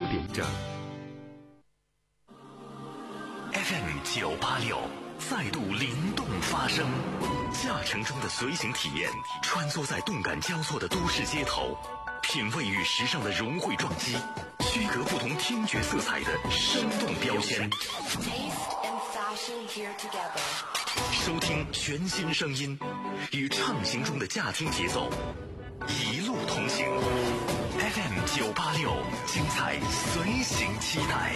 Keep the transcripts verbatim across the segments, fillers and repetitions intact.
点整。 F M 九八六再度灵动发声，驾乘中的随行体验，穿梭在动感交错的都市街头，品味与时尚的融汇撞击，区隔不同听觉色彩的生动标签。收听全新声音，与畅行中的驾听节奏，一路同行。F M 九八六，精彩随行期待。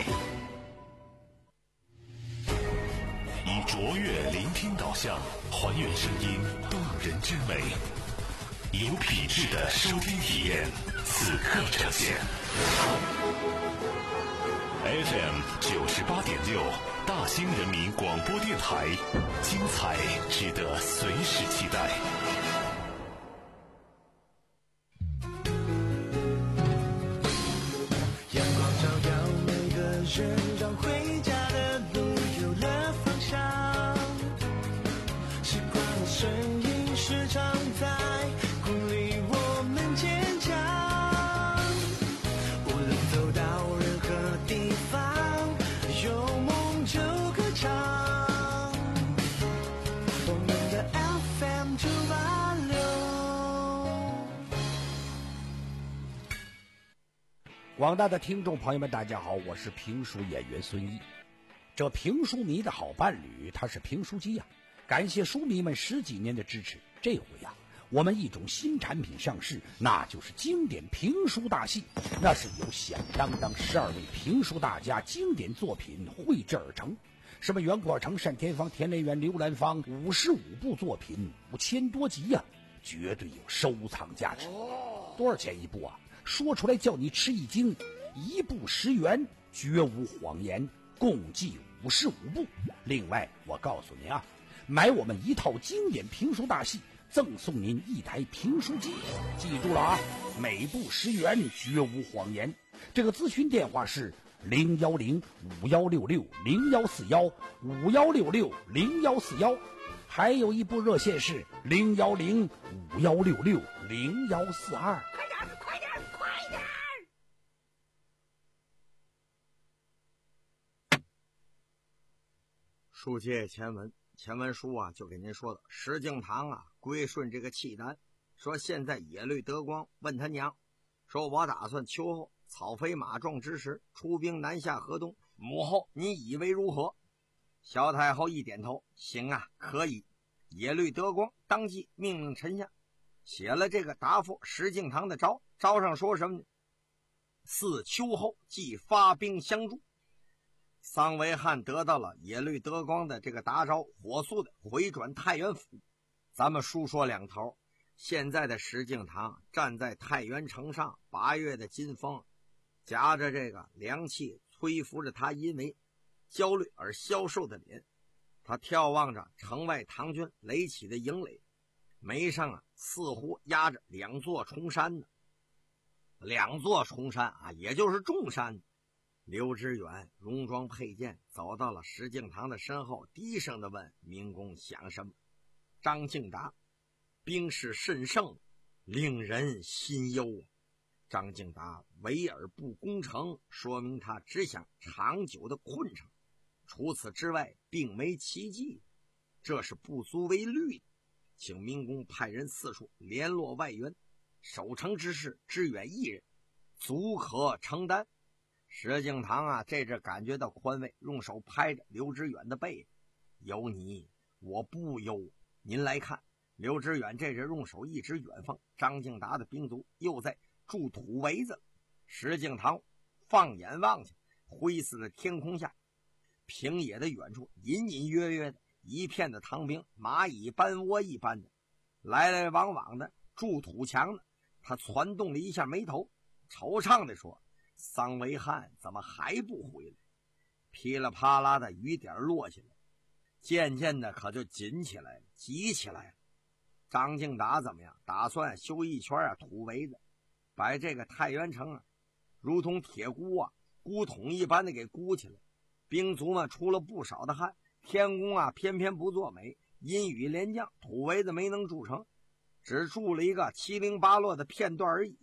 以卓越聆听导向，还原声音动人之美，有品质的收听体验，此刻呈现。F M 九十八点六，大兴人民广播电台，精彩值得随时期待。 阳光照耀每个人，让回家的路有了方向。时光的身影时常在鼓励我们坚强。无论走到任何地方，有梦就歌唱。我们的 F M 九八六。 广大的听众朋友们，大家好，我是评书演员孙一。这评书迷的好伴侣，他是评书机呀、啊。感谢书迷们十几年的支持，这回呀、啊，我们一种新产品上市，那就是经典评书大戏。那是由响当当十二位评书大家经典作品绘制而成，什么袁阔成、单田芳、田连元、刘兰芳，五十五部作品，五千多集呀、啊，绝对有收藏价值。多少钱一部啊？说出来叫你吃一惊，一部十元，绝无谎言，共计五十五部。另外，我告诉您啊，买我们一套经典评书大戏，赠送您一台评书机。记住了啊，每部十元，绝无谎言。这个咨询电话是零幺零五幺六六零幺四幺五幺六六零幺四幺，还有一部热线是零幺零五幺六六零幺四二。 快点，快点，快点！ 书接前文，前文书啊就给您说的，石敬瑭啊归顺这个契丹，说现在耶律德光问他娘，说我打算秋后草肥马壮之时出兵南下河东，母后你以为如何？萧太后一点头，行啊，可以。耶律德光当即命令臣下写了这个答复石敬瑭的诏，诏上说什么呢？似秋后即发兵相助。桑维汉得到了耶律德光的这个答诏，火速的回转太原府。咱们书说两头，现在的石敬瑭站在太原城上，八月的金风夹着这个凉气吹拂着他因为焦虑而消瘦的脸，他眺望着城外唐军垒起的营垒，眉上啊似乎压着两座重山呢。两座重山啊，也就是重山。刘知远戎装佩剑走到了石敬瑭的身后，低声地问：明公想什么？张敬达：兵势甚盛，令人心忧。张敬达围而不攻城，说明他只想长久的困城，除此之外并没奇迹，这是不足为虑的。请明公派人四处联络外援，守城之事支援一人，足可承担。石敬瑭啊这阵感觉到宽慰，用手拍着刘知远的背，有你我不忧。您来看，刘知远这阵用手一指远方，张敬达的兵卒又在筑土围子。石敬瑭放眼望去，灰色的天空下，平野的远处隐隐约约的一片的唐兵，蚂蚁搬窝一般的来来往往的筑土墙的。他攒动了一下眉头，惆怅地说：桑维汉怎么还不回来？噼里啪啦的雨点落下来，渐渐的可就紧起来了，急起来了。张敬达怎么样？打算修一圈啊土围子，把这个太原城啊如同铁箍啊箍桶一般的给箍起来。兵卒们出了不少的汗，天公啊偏偏不作美，阴雨连降，土围子没能筑成，只筑了一个七零八落的片段而已。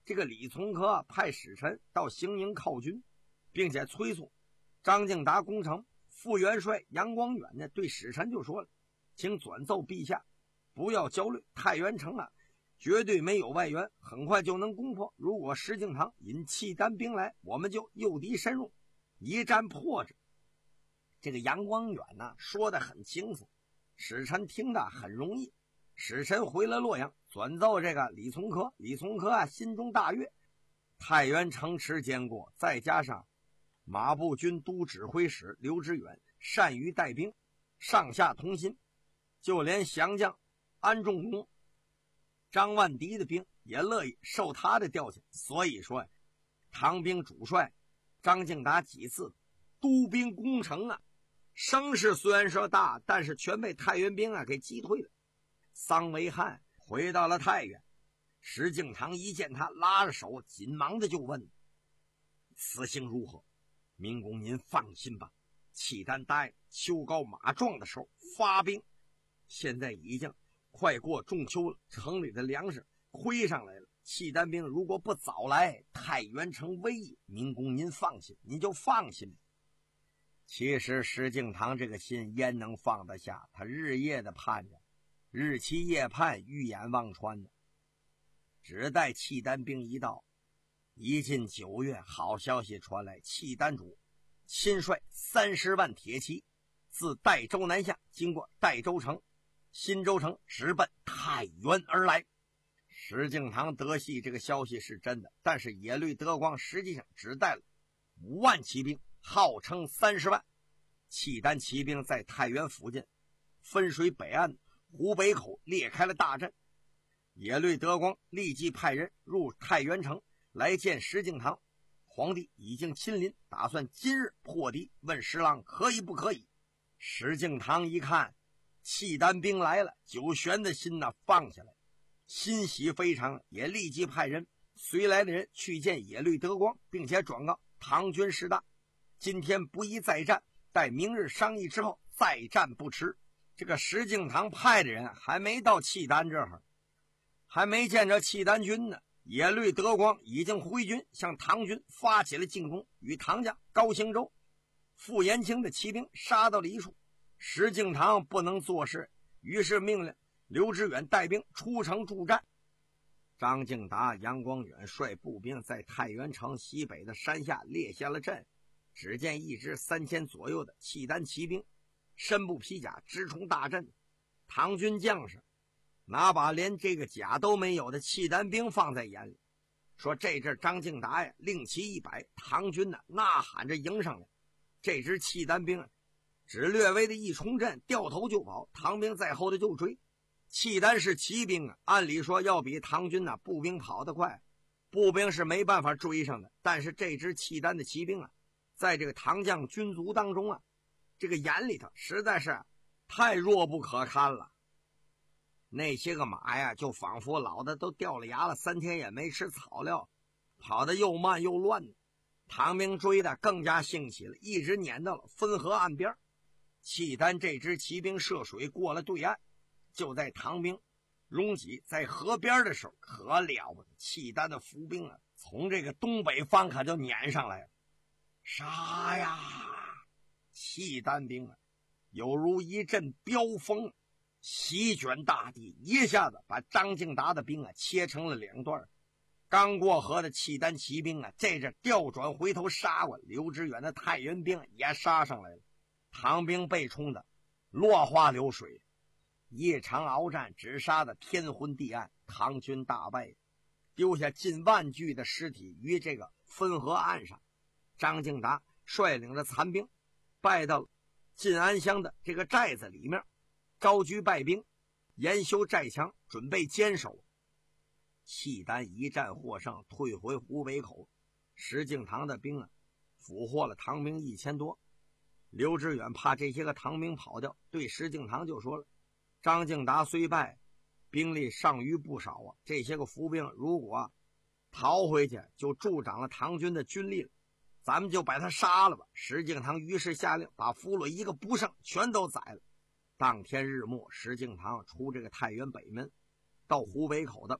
这个李从珂派使臣到行营犒军，并且催促张敬达攻城。副元帅杨光远呢，对使臣就说了，请转奏陛下，不要焦虑，太原城啊绝对没有外援，很快就能攻破。如果石敬瑭引契丹兵来，我们就诱敌深入，一战破之。这个杨光远呢说得很清楚，使臣听得很容易。使臣回了洛阳，转奏这个李从珂。李从珂啊心中大悦，太原城池坚固，再加上马步军都指挥使刘知远善于带兵，上下同心，就连降将安仲公、张万迪的兵也乐意受他的调遣。所以说唐兵主帅张敬达几次督兵攻城啊，声势虽然说大，但是全被太原兵啊给击退了。桑维汉回到了太原，石敬瑭一见他，拉着手紧忙的就问，此行如何？明公您放心吧，契丹答应秋高马壮的时候发兵，现在已经快过中秋了，城里的粮食亏上来了，契丹兵如果不早来，太原城危矣。明公您放心，您就放心。其实石敬瑭这个心焉能放得下，他日夜的盼着，日期夜盼，预眼望穿的，只待契丹兵一到。一进九月，好消息传来，契丹主亲率三十万铁骑自代州南下，经过代州城、新州城，直奔太原而来。石敬瑭得悉这个消息是真的，但是耶律德光实际上只带了五万骑兵，号称三十万。契丹骑兵在太原附近分水北岸湖北口裂开了大阵，耶律德光立即派人入太原城来见石敬瑭。皇帝已经亲临，打算今日破敌，问十郎可以不可以。石敬瑭一看契丹兵来了，九玄的心呢放下来，欣喜非常，也立即派人随来的人去见耶律德光，并且转告唐军势大，今天不宜再战，待明日商议之后再战不迟。这个石敬瑭派的人还没到契丹这儿，还没见着契丹军呢，耶律德光已经回军向唐军发起了进攻，与唐将高兴州、傅延清的骑兵杀到了一处。石敬瑭不能做事，于是命令刘知远带兵出城助战。张敬达、杨光远率步兵在太原城西北的山下列下了阵，只见一支三千左右的契丹骑兵身部披甲直冲大阵。唐军将士哪把连这个甲都没有的契丹兵放在眼里，说这阵张敬达呀令旗一摆，唐军呢呐喊着迎上来，这支契丹兵啊只略微的一冲阵，掉头就跑，唐兵在后头就追。契丹是骑兵啊，按理说要比唐军啊步兵跑得快，步兵是没办法追上的。但是这支契丹的骑兵啊，在这个唐将军卒当中啊，这个眼里头实在是太弱不可堪了。那些个马呀，就仿佛老的都掉了牙了，三天也没吃草料，跑得又慢又乱。唐兵追的更加兴起了，一直撵到了汾河岸边。契丹这支骑兵涉水过了对岸，就在唐兵拥挤在河边的时候，可了不得，契丹的伏兵啊，从这个东北方可就撵上来了。杀呀！契丹兵啊，有如一阵飙风，席卷大地，一下子把张敬达的兵啊切成了两段。刚过河的契丹骑兵啊，这阵调转回头杀过，刘知远的太原兵也杀上来了。唐兵被冲的落花流水，一场鏖战只杀得天昏地暗，唐军大败，丢下近万具的尸体于这个汾河岸上。张敬达率领着残兵败到晋安乡的这个寨子里面，招居败兵，研修寨墙，准备坚守。契丹一战获胜，退回湖北口。石敬瑭的兵啊，俘获了唐兵一千多。刘知远怕这些个唐兵跑掉，对石敬瑭就说了：张敬达虽败，兵力尚余不少啊，这些个伏兵如果逃回去，就助长了唐军的军力了，咱们就把他杀了吧。石敬瑭于是下令把俘虏一个不剩全都宰了。当天日暮，石敬瑭出这个太原北门，到湖北口的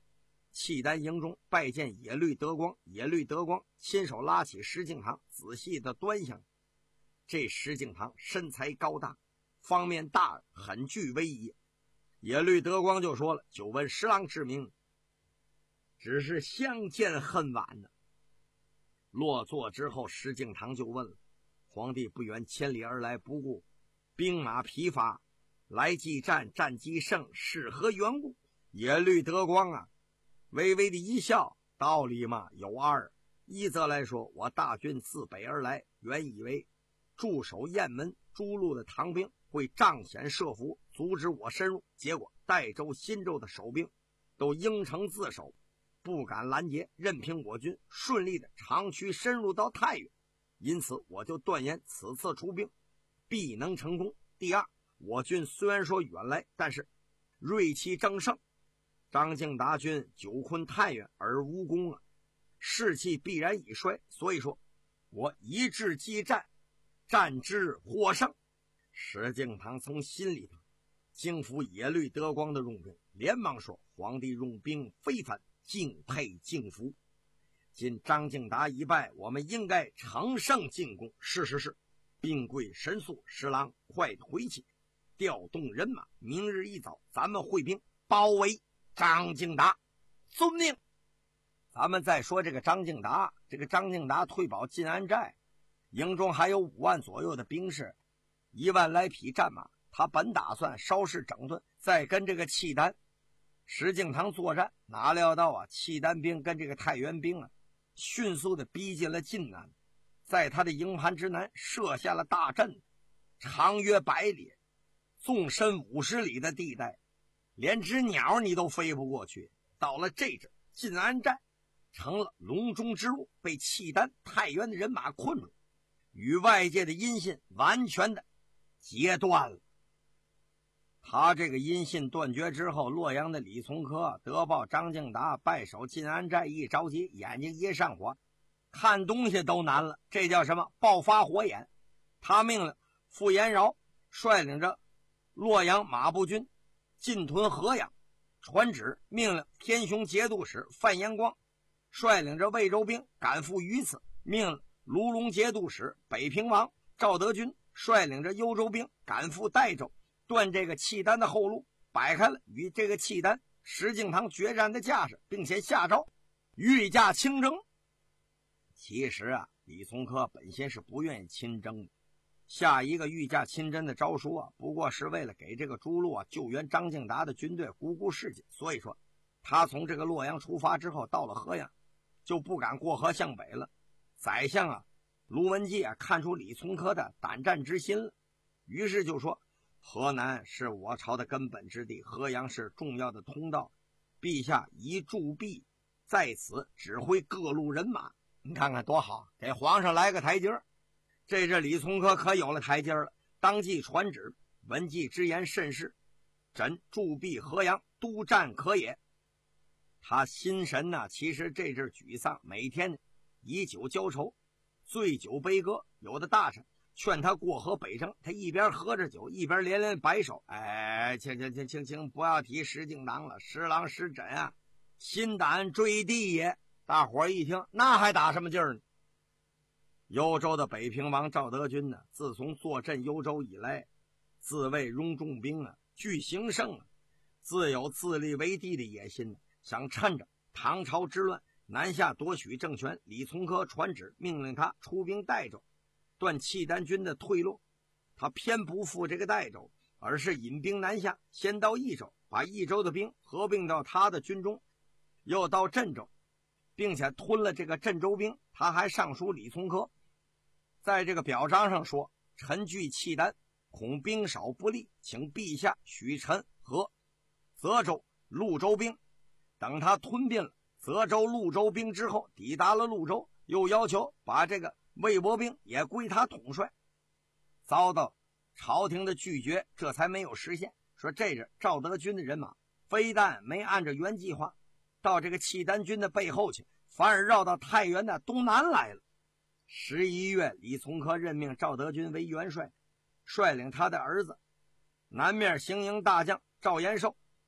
契丹营中拜见野律德光，野律德光亲手拉起石敬瑭，仔细的端详。这石敬瑭身材高大，方面大，很具威仪。野律德光就说了：“久闻十郎之名，只是相见恨晚呢。”落座之后，石敬瑭就问了：“皇帝不远千里而来，不顾兵马疲乏，来击战，战机胜，是何缘故？”野律德光啊，微微的一笑：“道理嘛有二，一则来说，我大军自北而来，原以为驻守雁门诸路的唐兵会仗险设伏，阻止我深入，结果代州、新州的守兵都应城自守，不敢拦截，任凭我军顺利的长驱深入到太原，因此我就断言此次出兵必能成功。第二，我军虽然说远来，但是锐气正盛，张敬达军久困太原而无功啊，士气必然已衰，所以说我一致激战，战之获胜。”石敬瑭从心里头敬服野律德光的用兵，连忙说：“皇帝用兵非凡，敬佩敬服。今张敬达一败，我们应该乘胜进攻。”“是是是，兵贵神速，十郎快回去，调动人马，明日一早咱们会兵包围张敬达。”“遵命。”咱们再说这个张敬达，这个张敬达退保晋安寨，营中还有五万左右的兵士，一万来匹战马。他本打算稍事整顿，再跟这个契丹石敬瑭作战，哪料到啊，契丹兵跟这个太原兵啊，迅速的逼近了晋南，在他的营盘之南设下了大阵，长约百里，纵深五十里的地带，连只鸟你都飞不过去。到了这阵，晋安寨成了笼中之物，被契丹、太原的人马困住，与外界的音信完全的截断了。他这个音信断绝之后，洛阳的李从珂得报张敬达败守晋安寨，一着急，眼睛一上火，看东西都难了，这叫什么？爆发火眼。他命令傅延饶率领着洛阳马步军进屯河阳，传旨命令天雄节度使范延光率领着魏州兵赶赴榆次，命令卢龙节度使北平王赵德军率领着幽州兵赶赴代州，断这个契丹的后路，摆开了与这个契丹石敬瑭决战的架势，并且下诏御驾亲征。其实啊，李从珂本先是不愿意亲征的，下一个御驾亲征的诏书啊，不过是为了给这个朱路啊救援张敬达的军队，鼓鼓士气。所以说他从这个洛阳出发之后，到了河阳就不敢过河向北了。宰相啊卢文纪啊看出李从珂的胆战之心了，于是就说：“河南是我朝的根本之地，河阳是重要的通道，陛下宜驻跸在此，指挥各路人马。”你看看多好，给皇上来个台阶。这这李从珂可有了台阶了，当即传旨：“文纪之言甚是，朕驻跸河阳，督战可也。”他心神呢、啊，其实这阵沮丧，每天以酒浇愁，醉酒悲歌。有的大臣劝他过河北征，他一边喝着酒，一边连连摆手：“哎，请请请请请，不要提石敬瑭了，十郎石枕啊，心胆坠地也。”大伙一听，那还打什么劲儿呢？幽州的北平王赵德军呢，自从坐镇幽州以来，自谓戎众兵啊，具兴盛啊，自有自立为帝的野心，想趁着唐朝之乱南下夺取政权。李从珂传旨命令他出兵代州，断契丹军的退路。他偏不赴这个代州，而是引兵南下，先到益州，把益州的兵合并到他的军中，又到镇州，并且吞了这个镇州兵。他还上书李从珂，在这个表彰上说：“臣惧契丹，恐兵少不利，请陛下许臣和泽州、潞州兵。”等他吞并了泽州、潞州兵之后，抵达了潞州，又要求把这个魏博兵也归他统帅，遭到朝廷的拒绝，这才没有实现。说这是赵德军的人马非但没按照原计划到这个契丹军的背后去，反而绕到太原的东南来了。十一月，李从珂任命赵德军为元帅，率领他的儿子南面行营大将赵延寿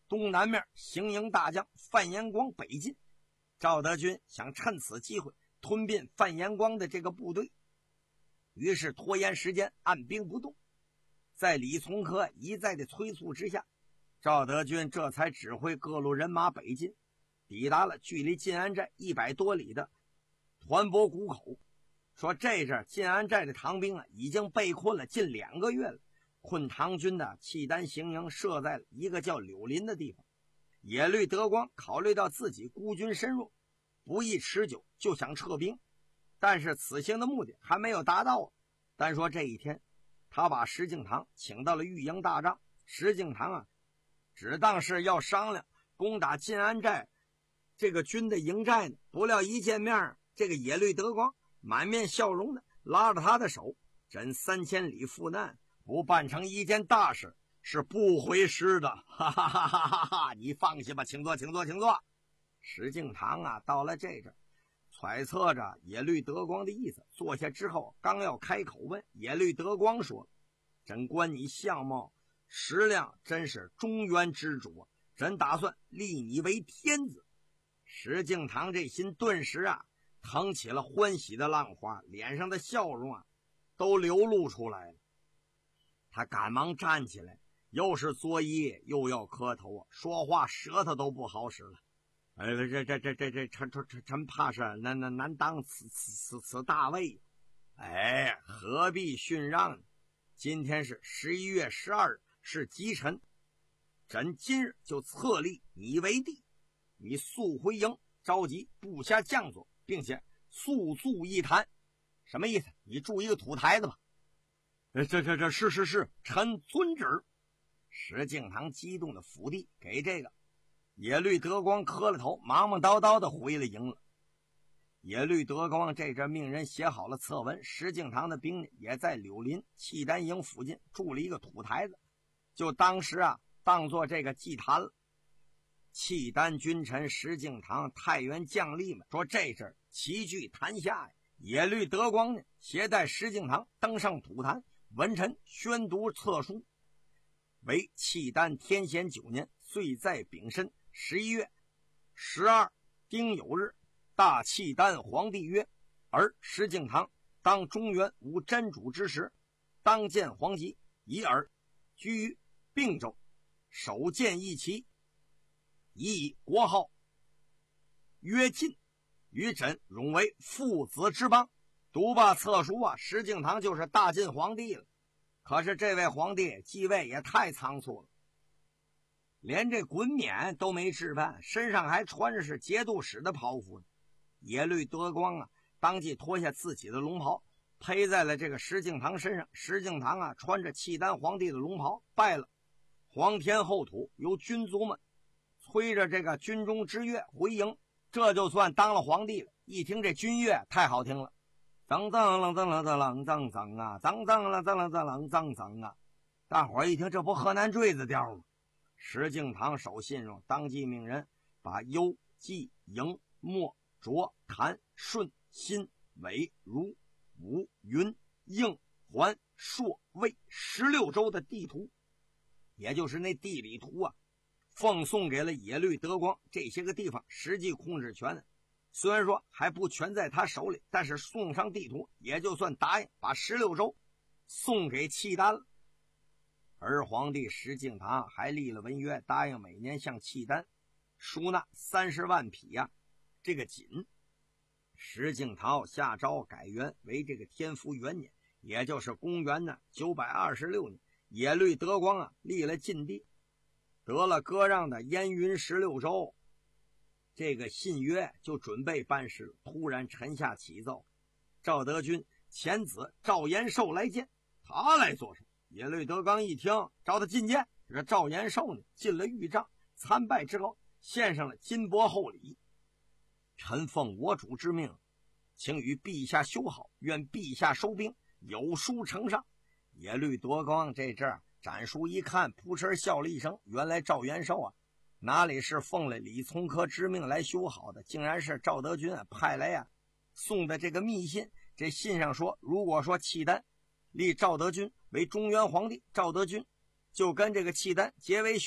东南面行营大将范延光北进，赵德军想趁此机会吞并范延光的这个部队，于是拖延时间，按兵不动。在李从珂一再的催促之下，赵德军这才指挥各路人马北进，抵达了距离晋安寨一百多里的团泊谷口。说这阵晋安寨的唐兵啊，已经被困了近两个月了，困唐军的契丹行营设在了一个叫柳林的地方。耶律德光考虑到自己孤军深入，不易持久，就想撤兵，但是此行的目的还没有达到啊。单说这一天，他把石敬瑭请到了御营大帐，石敬瑭啊，只当是要商量攻打晋安寨这个军的营寨呢，不料一见面，这个耶律德光满面笑容的拉着他的手，朕三千里赴难，不办成一件大事是不回师的，哈哈哈哈哈哈！你放心吧，请坐，请坐，请坐。石敬瑭啊，到了这阵，揣测着耶律德光的意思，坐下之后，刚要开口问，耶律德光说：“朕观你相貌食量，真是中原之主，朕打算立你为天子。”石敬瑭这心顿时啊，腾起了欢喜的浪花，脸上的笑容啊，都流露出来了。他赶忙站起来，又是作揖，又要磕头啊，说话舌头都不好使了。哎，这这这这这臣臣臣臣怕是难难难当此此此此大位。哎，何必逊让呢？今天是十一月十二日，是吉辰，朕今日就册立你为帝。你速回营，召集部下将佐，并且速筑一坛。什么意思？你筑一个土台子吧。这这这是是是，臣遵旨。石敬瑭激动的伏地给这个耶律德光磕了头，忙忙叨叨的回了营了。耶律德光这阵命人写好了策文，石敬瑭的兵也在柳林契丹营附近筑了一个土台子，就当时啊当做这个祭坛了。契丹君臣石敬瑭太原将吏们说这阵齐聚坛下，耶律德光呢携带石敬瑭登上土坛，文臣宣读册书。为契丹天显九年，岁在丙申十一月十二丁酉日，大契丹皇帝曰：而石敬瑭当中原无真主之时，当见皇籍，以尔居于并州，首见一旗，以以国号曰晋，与朕荣为父子之邦。读罢册书啊，石敬瑭就是大晋皇帝了。可是这位皇帝继位也太仓促了，连这衮冕都没置办，身上还穿着是节度使的袍服呢。耶律德光啊，当即脱下自己的龙袍，披在了这个石敬瑭身上。石敬瑭啊，穿着契丹皇帝的龙袍，拜了皇天后土，由军卒们催着这个军中之乐回营，这就算当了皇帝了。一听这军乐太好听了，脏脏啷脏啷脏啷脏脏啊，脏脏啷脏啷脏啷脏脏啊！大伙儿一听，这不河南坠子调吗？石敬瑭守信用，当即命人把幽、冀、营、墨、卓、谭、顺、新、韦、如、吴、云、应、环、朔、魏十六州的地图，也就是那地理图啊，奉送给了耶律德光。这些个地方实际控制权虽然说还不全在他手里，但是送上地图也就算答应把十六州送给契丹了。而皇帝石敬瑭还立了文约，答应每年向契丹输纳三十万匹呀、啊、这个锦。石敬瑭下诏改元为这个天福元年，也就是公元呢九百二十六年，耶律德光啊立了晋帝，得了割让的燕云十六州。这个信约就准备办事了，突然臣下启奏，赵德军前子赵延寿来见。他来做什么？耶律德光一听，召他觐见。这赵延寿呢进了御帐，参拜之后献上了金帛厚礼。臣奉我主之命，请与陛下修好，愿陛下收兵，有书呈上。耶律德光这阵儿展书一看，扑哧笑了一声，原来赵延寿啊哪里是奉了李从珂之命来修好的，竟然是赵德军啊派来啊送的这个密信。这信上说，如果说契丹立赵德军为中原皇帝，赵德军就跟这个契丹结为兄弟，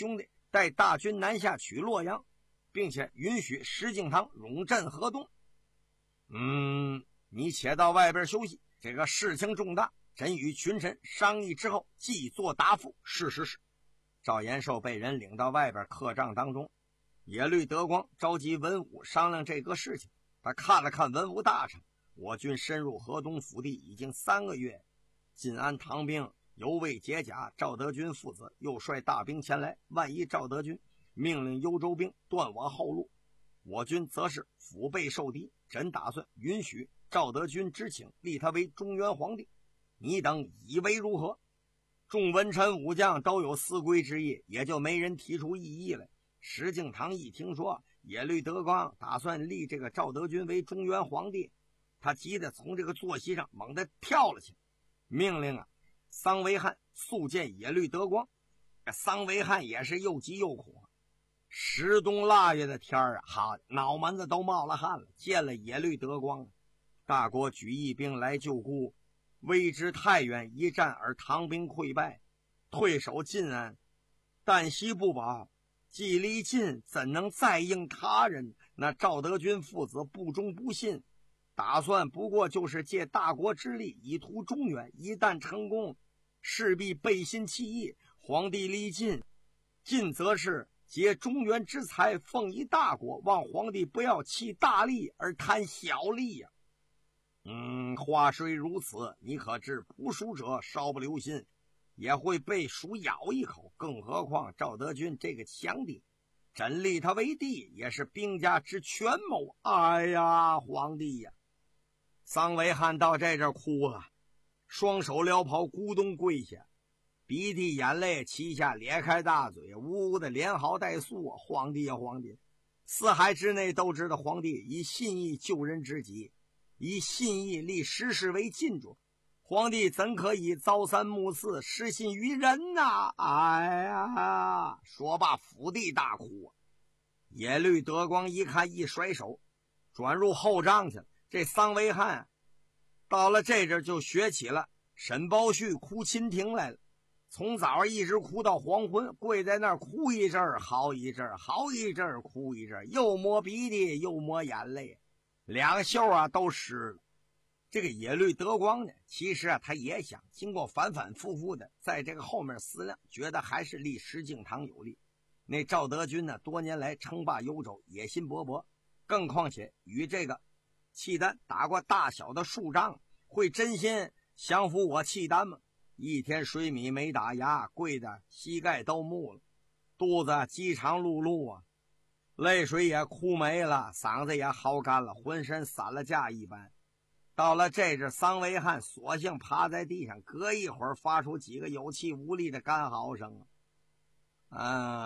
带大军南下取洛阳，并且允许石敬瑭冗镇河东。嗯，你且到外边休息，这个事情重大，朕与群臣商议之后即作答复。是是是。赵延寿被人领到外边客帐当中，耶律德光召集文武商量这个事情。他看了看文武大臣，我军深入河东腹地已经三个月，晋安唐兵犹未解甲，赵德军负责，又率大兵前来，万一赵德军命令幽州兵断我后路，我军则是腹背受敌。朕打算允许赵德军之请，立他为中原皇帝，你等以为如何？众文臣武将都有思归之意，也就没人提出异议来。石敬瑭一听说耶律德光打算立这个赵德军为中原皇帝，他急得从这个坐席上猛地跳了起来，命令啊桑维汉速见耶律德光。桑维汉也是又急又苦，十冬腊月的天儿啊，好，脑门子都冒了汗了。见了耶律德光，大国举义兵来救孤，未知太原一战而唐兵溃败，退守晋安，旦夕不保，既离晋，怎能再应他人？那赵德军父子不忠不信，打算不过就是借大国之力以图中原，一旦成功，势必背信弃义。皇帝离晋，晋则是结中原之财，奉一大国，望皇帝不要弃大利而贪小利呀、啊。嗯，话虽如此，你可知捕鼠者稍不留心，也会被鼠咬一口。更何况赵德军这个强敌，朕立他为帝，也是兵家之权谋。哎呀，皇帝呀！桑维汉到这阵哭了，双手撩袍，咕咚跪下，鼻涕眼泪齐下，咧开大嘴，呜呜的连嚎带诉啊！皇帝呀，皇帝！四海之内都知道皇帝以信义救人之急，以信义立时事为禁主，皇帝怎可以朝三暮四，失信于人呐、啊？哎呀！说罢伏地大哭啊！耶律德光一看，一甩手，转入后帐去了。这桑维汉到了这阵就学起了沈包胥哭秦庭来了，从早上一直哭到黄昏，跪在那儿哭一阵儿，好一阵儿，好一阵儿，哭一阵儿，又抹鼻涕又抹眼泪，两袖啊都湿了。这个耶律德光呢，其实啊他也想经过反反复复的在这个后面思量，觉得还是立石敬瑭有利。那赵德军呢，多年来称霸幽州，野心勃勃，更况且与这个契丹打过大小的数仗，会真心降服我契丹吗？一天水米没打牙，跪的膝盖都木了，肚子饥肠辘辘啊，泪水也哭没了，嗓子也嚎干了，浑身散了架一般。到了这阵，桑维汉索性趴在地上，隔一会儿发出几个有气无力的干嚎声啊！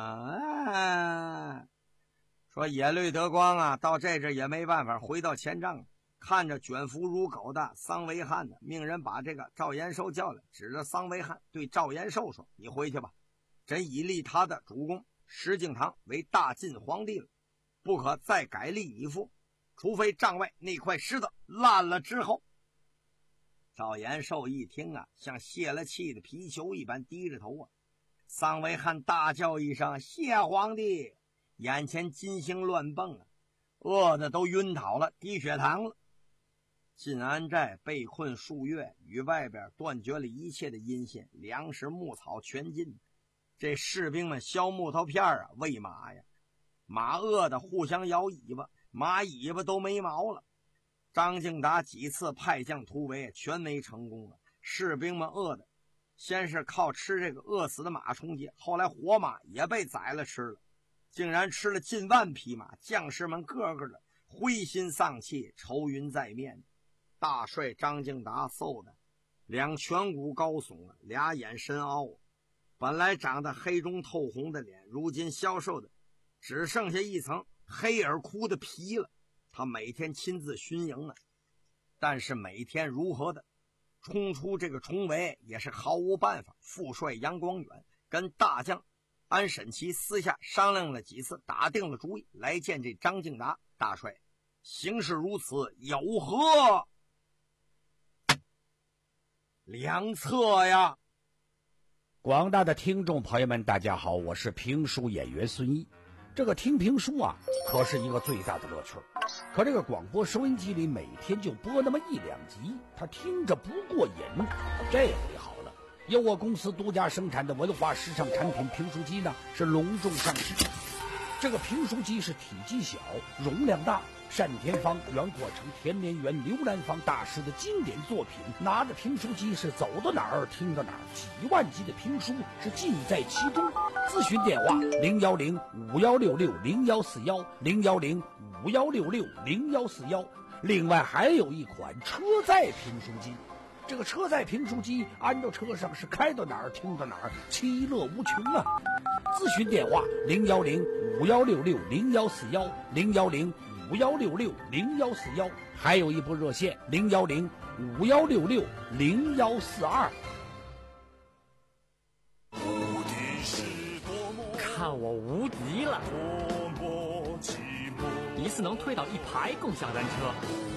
啊，说耶律德光啊，到这阵也没办法，回到前帐，看着卷伏如狗的桑维汉呢，命人把这个赵延寿叫来，指着桑维汉对赵延寿说：“你回去吧，朕已立他的主公石敬瑭为大晋皇帝了，不可再改立以复，除非帐外那块石头烂了之后。”赵延寿一听啊，像泄了气的皮球一般低着头啊。桑维汉大叫一声：“谢皇帝！”眼前金星乱蹦啊，饿的都晕倒了，低血糖了。晋安寨被困数月，与外边断绝了一切的音信，粮食牧草全尽。这士兵们削木头片啊，喂马呀，马饿的互相摇尾巴，马尾巴都没毛了。张敬达几次派将突围，全没成功啊！士兵们饿的，先是靠吃这个饿死的马充饥，后来活马也被宰了吃了，竟然吃了近万匹马，将士们个个的灰心丧气，愁云在面。大帅张敬达瘦的两颧骨高耸啊，俩眼深凹，本来长得黑中透红的脸，如今消瘦的只剩下一层黑而枯的皮了。他每天亲自巡营啊，但是每天如何的冲出这个重围也是毫无办法。副帅杨光远跟大将安审琦私下商量了几次，打定了主意来见这张敬达。大帅，形势如此，有何良策呀？ 广大的听众朋友们，大家好，我是评书演员孙一。这个听评书啊，可是一个最大的乐趣。可这个广播收音机里每天就播那么一两集，他听着不过瘾。这回好了，由我公司独家生产的文化时尚产品评书机呢，是隆重上市。这个评书机是体积小，容量大，单田芳、袁国成、田连元、刘兰芳大师的经典作品，拿着评书机是走到哪儿听到哪儿，几万集的评书是尽在其中。咨询电话零幺零五幺六六零幺四幺零幺零五幺六六零幺四幺。另外还有一款车载评书机。这个车载评书机安到车上是开到哪儿听到哪儿，其乐无穷啊！咨询电话零幺零五幺六六零幺四幺零幺零五幺六六零幺四幺，还有一部热线零幺零五幺六六零幺四二。 看我无敌了！一次能推倒一排共享单车。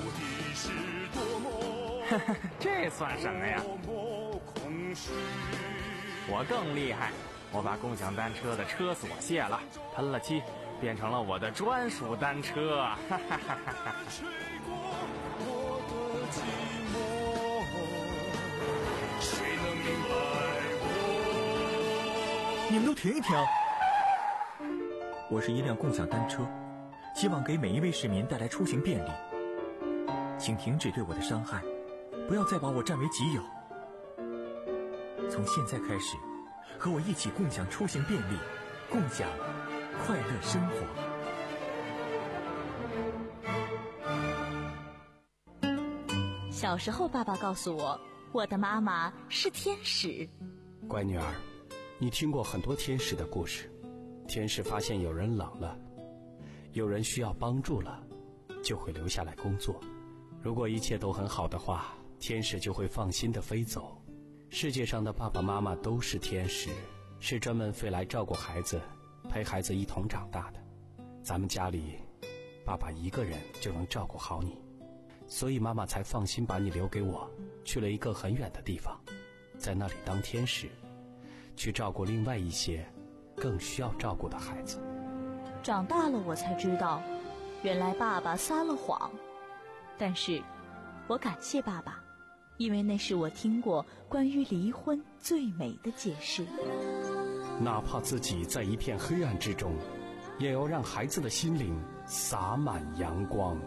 这算什么呀？我更厉害，我把共享单车的车锁卸了，喷了漆，变成了我的专属单车。哈哈哈哈哈！ 你们都停一停！我是一辆共享单车，希望给每一位市民带来出行便利，请停止对我的伤害。不要再把我占为己有。从现在开始，和我一起共享出行便利，共享快乐生活。小时候，爸爸告诉我，我的妈妈是天使。 乖女儿，你听过很多天使的故事。天使发现有人冷了，有人需要帮助了，就会留下来工作。如果一切都很好的话，天使就会放心地飞走。世界上的爸爸妈妈都是天使，是专门飞来照顾孩子，陪孩子一同长大的。咱们家里，爸爸一个人就能照顾好你，所以妈妈才放心把你留给我，去了一个很远的地方，在那里当天使，去照顾另外一些更需要照顾的孩子。 长大了我才知道，原来爸爸撒了谎，但是我感谢爸爸，因为那是我听过关于离婚最美的解释。 哪怕自己在一片黑暗之中，也要让孩子的心灵洒满阳光。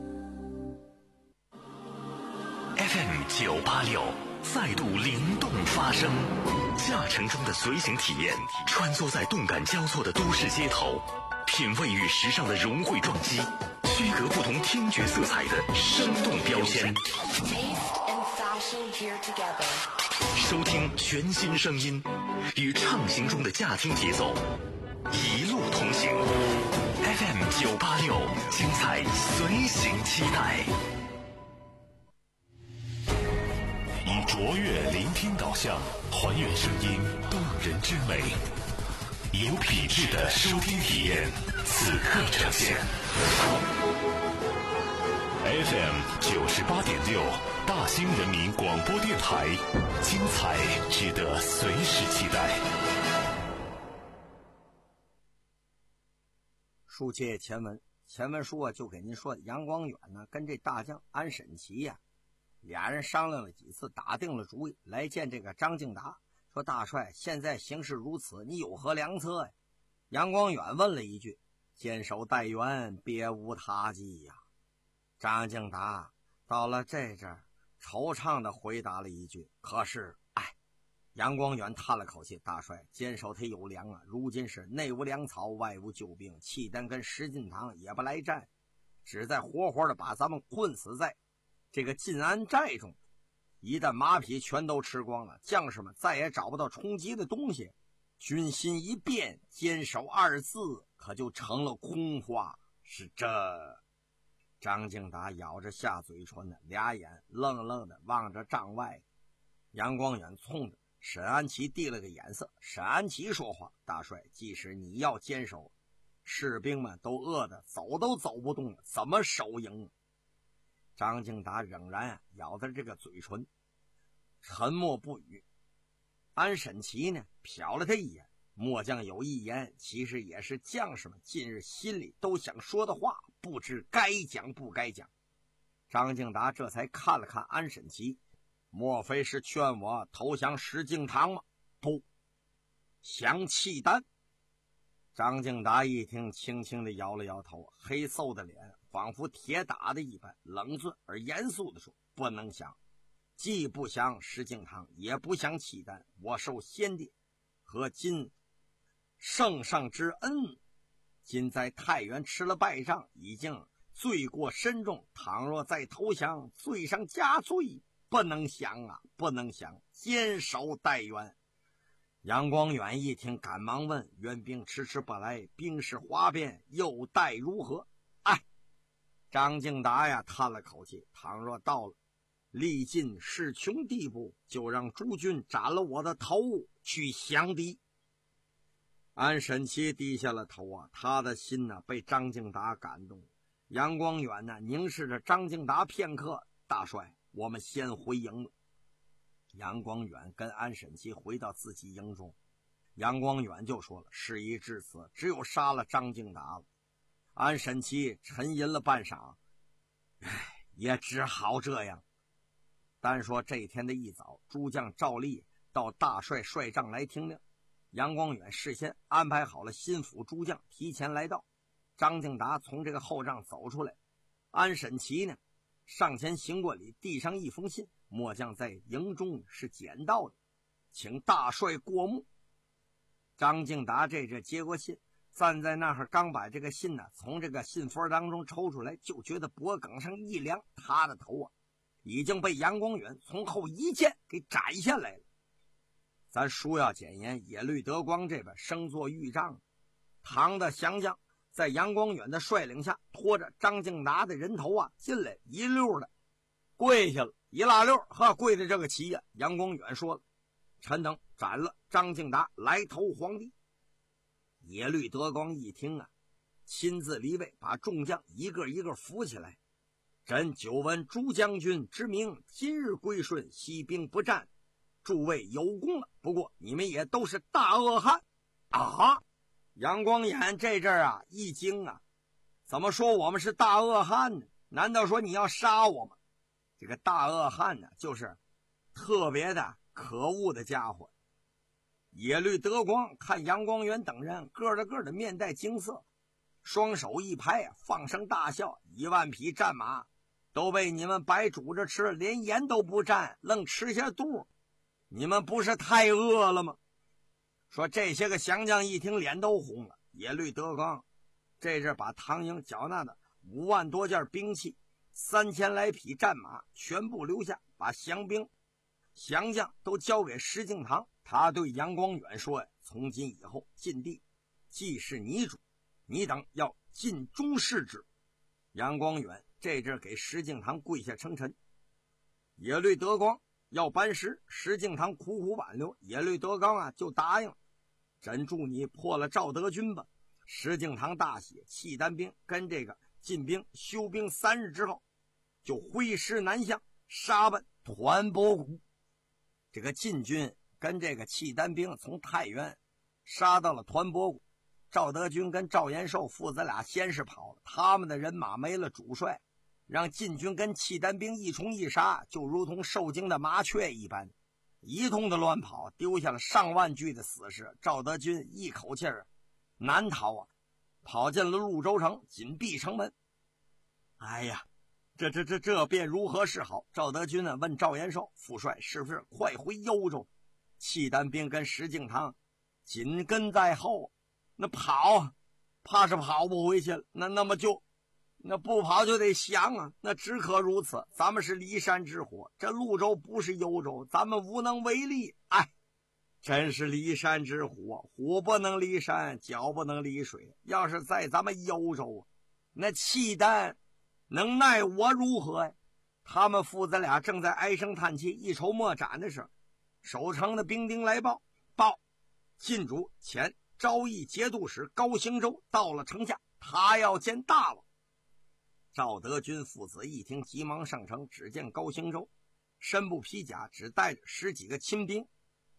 F M 九八六再度灵动发声，驾乘中的随行体验，穿梭在动感交错的都市街头，品味与时尚的融汇撞击，区隔不同听觉色彩的生动标签。收听全新声音，与畅行中的驾听节奏，一路同行。F M 九八六，精彩随行期待。以卓越聆听导向，还原声音动人之美，有品质的收听体验，此刻呈现。F M 九十八点六，大兴人民广播电台，精彩值得随时期待。 书接前文，前文书啊，就给您说，杨光远呢跟这大将安审奇呀、啊，俩人商量了几次，打定了主意来见这个张敬达，说大帅，现在形势如此，你有何良策呀？杨光远问了一句：“坚守待援，别无他计呀。”张敬达到了这这儿，惆怅的回答了一句：“可是，哎。”杨光远叹了口气：“大帅，坚守他有粮啊，如今是内无粮草，外无救兵，契丹跟石进堂也不来战，只在活活的把咱们困死在这个晋安寨中。一旦马匹全都吃光了，将士们再也找不到充饥的东西，军心一变，坚守二字可就成了空话。是这。”张敬达咬着下嘴唇的，俩眼愣愣的望着帐外。杨光远冲着沈安琪递了个眼色。沈安琪说话：“大帅，即使你要坚守，士兵们都饿得走都走不动了，怎么守营？”张敬达仍然咬着这个嘴唇，沉默不语。 安审琦呢瞟了他一眼，末将有一言，其实也是将士们近日心里都想说的话，不知该讲不该讲。张敬达这才看了看安审琦，莫非是劝我投降石敬瑭吗？不，降契丹。张敬达一听，轻轻地摇了摇头，黑瘦的脸仿佛铁打的一般，冷峻而严肃地说：不能降，既不降石敬瑭，也不降契丹。我受先帝和今圣上之恩，今在太原吃了败仗，已经罪过深重，倘若再投降，罪上加罪，不能降啊，不能降，坚守待援。杨光远一听，赶忙问：援兵迟迟不来，兵势哗变，又待如何？哎，张敬达呀叹了口气，倘若到了历尽势穷地步，就让诸军斩了我的头去降敌。安审琦低下了头啊，他的心呢被张敬达感动。杨光远呢凝视着张敬达片刻，大帅，我们先回营了。杨光远跟安审琦回到自己营中，杨光远就说了：事已至此，只有杀了张敬达了。安审琦沉吟了半晌，唉，也只好这样。单说这天的一早，诸将照例到大帅帅帐来听令。杨光远事先安排好了心腹诸将提前来到。张敬达从这个后帐走出来，安审琦呢上前行过礼，递上一封信。末将在营中是捡到的，请大帅过目。张敬达这这接过信，站在那儿，刚把这个信呢从这个信封当中抽出来，就觉得脖梗上一凉，他的头啊已经被杨光远从后一剑给斩下来了。咱书要简言，耶律德光这边升做豫章，唐的降将在杨光远的率领下，拖着张敬达的人头啊进来，一溜的跪下了，一拉溜哈跪的这个齐呀、啊。杨光远说了：臣等斩了张敬达，来投皇帝。耶律德光一听啊，亲自离位，把众将一个一个扶起来。朕久闻诸将军之名，今日归顺，息兵不战，诸位有功了。不过你们也都是大恶汉啊！杨光远这阵儿啊一惊啊，怎么说我们是大恶汉呢？难道说你要杀我吗？这个大恶汉呢，就是特别的可恶的家伙。耶律德光看杨光远等人个的个的面带惊色，双手一拍，放声大笑：一万匹战马都被你们白煮着吃，连盐都不蘸，愣吃下肚，你们不是太饿了吗？说这些个降将一听脸都红了。耶律德光这阵把唐营缴纳的五万多件兵器，三千来匹战马全部留下，把降兵降将都交给石敬瑭。他对杨光远说呀：从今以后晋地既是你主，你等要尽忠事之。杨光远这阵给石敬瑭跪下称臣。耶律德光要班师，石敬瑭苦苦挽留，耶律德光啊就答应了：朕助你破了赵德军吧。石敬瑭大喜，契丹兵跟这个晋兵休兵三日之后，就挥师南向，杀奔团泊谷。这个晋军跟这个契丹兵从太原杀到了团泊谷，赵德军跟赵延寿父子俩先是跑了，他们的人马没了主帅，让晋军跟契丹兵一冲一杀，就如同受惊的麻雀一般，一通的乱跑，丢下了上万具的死士。赵德军一口气儿难逃啊，跑进了潞州城，紧闭城门。哎呀，这这这这便如何是好？赵德军呢问赵延寿：父帅是不是快回幽州？契丹兵跟石敬瑭紧跟在后，那跑怕是跑不回去了，那那么就那不跑就得降啊，那只可如此。咱们是骊山之虎，这潞州不是幽州，咱们无能为力。哎，真是骊山之虎，虎不能离山，脚不能离水。要是在咱们幽州，那契丹能奈我如何呀？他们父子俩正在唉声叹气、一筹莫展的时候，守城的兵丁来报：报，晋主前昭义节度使高兴州到了城下，他要见大王。赵德军父子一听，急忙上城，只见高兴州身部披甲，只带着十几个亲兵，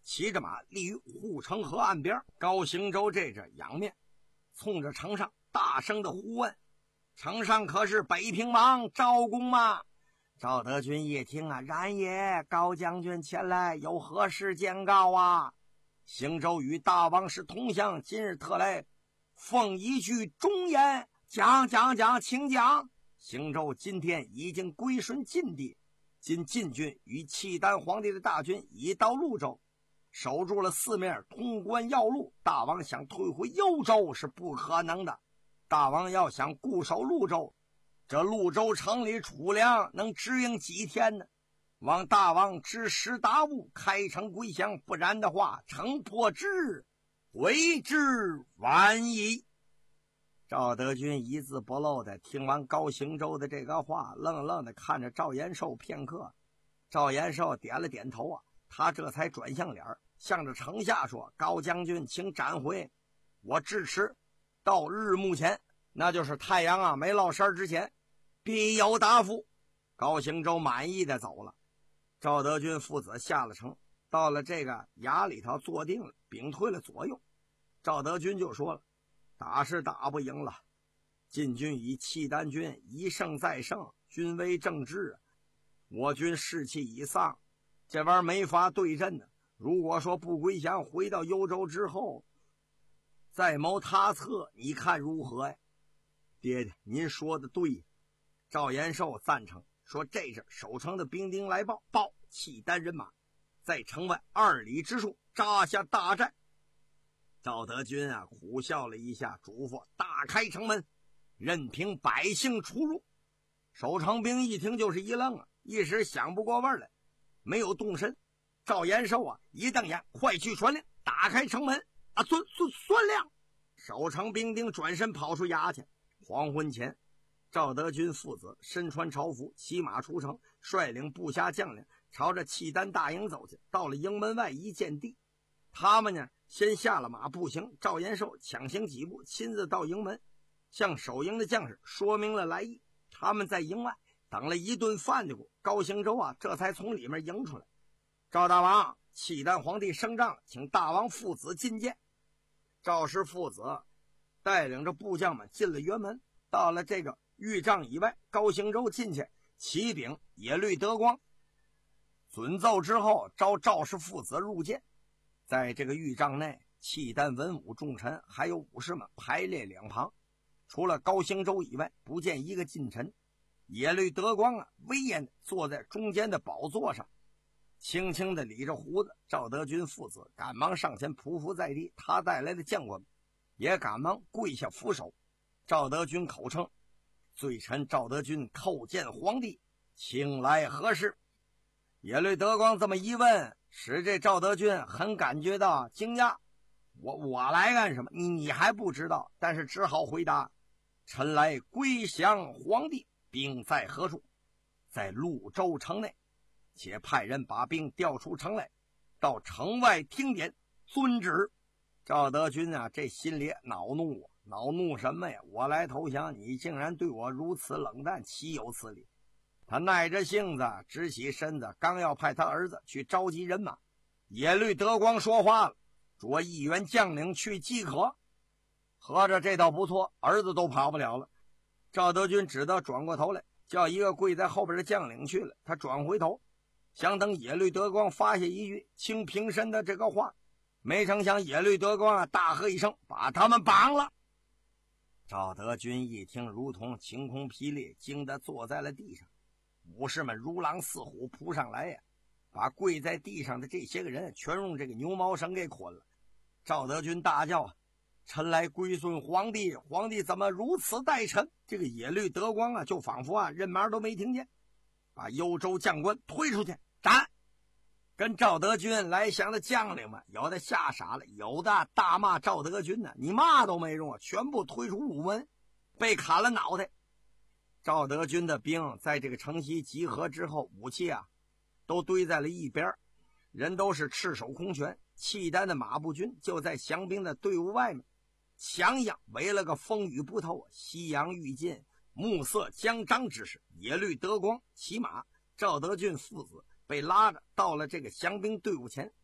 骑着马立于护城河岸边。高行舟这着仰面，冲着城上大声的呼问：城上可是北平王赵公吗？赵德军一听啊，然也，高将军前来有何事见告啊？行舟与大王是同乡，今日特来奉一句忠言，讲讲讲，请讲。行舟今天已经归顺晋地，今晋军与契丹皇帝的大军已到潞州，守住了四面通关要路，大王想退回幽州是不可能的。大王要想固守潞州，这潞州城里储粮能支应几天呢？望大王知时达物，开城归降，不然的话，城破之，悔之晚矣。赵德军一字不漏的听完高行舟的这个话，愣愣的看着赵延寿片刻。赵延寿点了点头啊，他这才转向脸，向着城下说：高将军请斩回，我支持到日暮前，那就是太阳啊没落山之前，必有答复。高行舟满意的走了。赵德军父子下了城，到了这个衙里头坐定了，屏退了左右。赵德军就说了：打是打不赢了，晋军以契丹军一胜再胜，军威正治，我军士气已丧，这玩意儿没法对阵的。如果说不归降，回到幽州之后再谋他策，你看如何呀？爹爹，您说的对。赵延寿赞成，说这是守城的兵丁来报，报契丹人马在城外二里之处扎下大寨。赵德军啊苦笑了一下，嘱咐大开城门，任凭百姓出入。守城兵一听就是一愣啊，一时想不过味来，没有动身。赵延寿啊一瞪眼，快去传令，打开城门啊！孙孙孙亮。守城兵丁转身跑出衙去。黄昏前，赵德军父子身穿朝服，骑马出城，率领部下将领朝着契丹大营走去。到了营门外一见地，他们呢先下了马步行，赵延寿抢行几步，亲自到营门，向守营的将士说明了来意。他们在营外等了一顿饭的，高行舟啊这才从里面迎出来。赵大王，契丹皇帝升帐，请大王父子觐见。赵氏父子带领着部将们进了辕门，到了这个御帐以外，高行舟进去启禀耶律德光，准奏之后召赵氏父子入见。在这个御帐内，契丹文武重臣还有武士们排列两旁，除了高行舟以外，不见一个近臣。耶律德光啊威严地坐在中间的宝座上，轻轻地理着胡子。赵德军父子赶忙上前匍匐在地，他带来的将官也赶忙跪下俯首。赵德军口称：罪臣赵德军叩见皇帝，请来何事？耶律德光这么一问，使这赵德军很感觉到惊讶。我我来干什么？你你还不知道？但是只好回答：臣来归降皇帝，兵在何处？在潞州城内，且派人把兵调出城来，到城外听点，遵旨。赵德军啊，这心里恼怒啊，恼怒什么呀？我来投降，你竟然对我如此冷淡，岂有此理！他耐着性子，直起身子，刚要派他儿子去召集人马，耶律德光说话了：着一员将领去即可。合着这倒不错，儿子都跑不了了。赵德军只得转过头来，叫一个跪在后边的将领去了。他转回头，想等耶律德光发下一句清平身的这个话，没成想耶律德光啊大喝一声，把他们绑了。赵德军一听，如同晴空霹雳，惊得坐在了地上。武士们如狼似虎扑上来呀，把跪在地上的这些个人全用这个牛毛绳给捆了。赵德军大叫：臣来归顺皇帝，皇帝怎么如此待臣？这个耶律德光啊就仿佛啊人马都没听见，把幽州将官推出去斩。跟赵德军来降的将领们有的吓傻了，有的大骂赵德军呢，你骂都没用啊，全部推出午门，被砍了脑袋。赵德军的兵在这个城西集合之后，武器啊都堆在了一边，人都是赤手空拳。契丹的马步军就在降兵的队伍外面，墙一样围了个风雨不透，夕阳欲尽，暮色将张之时，耶律德光骑马，赵德军父子被拉着到了这个降兵队伍前。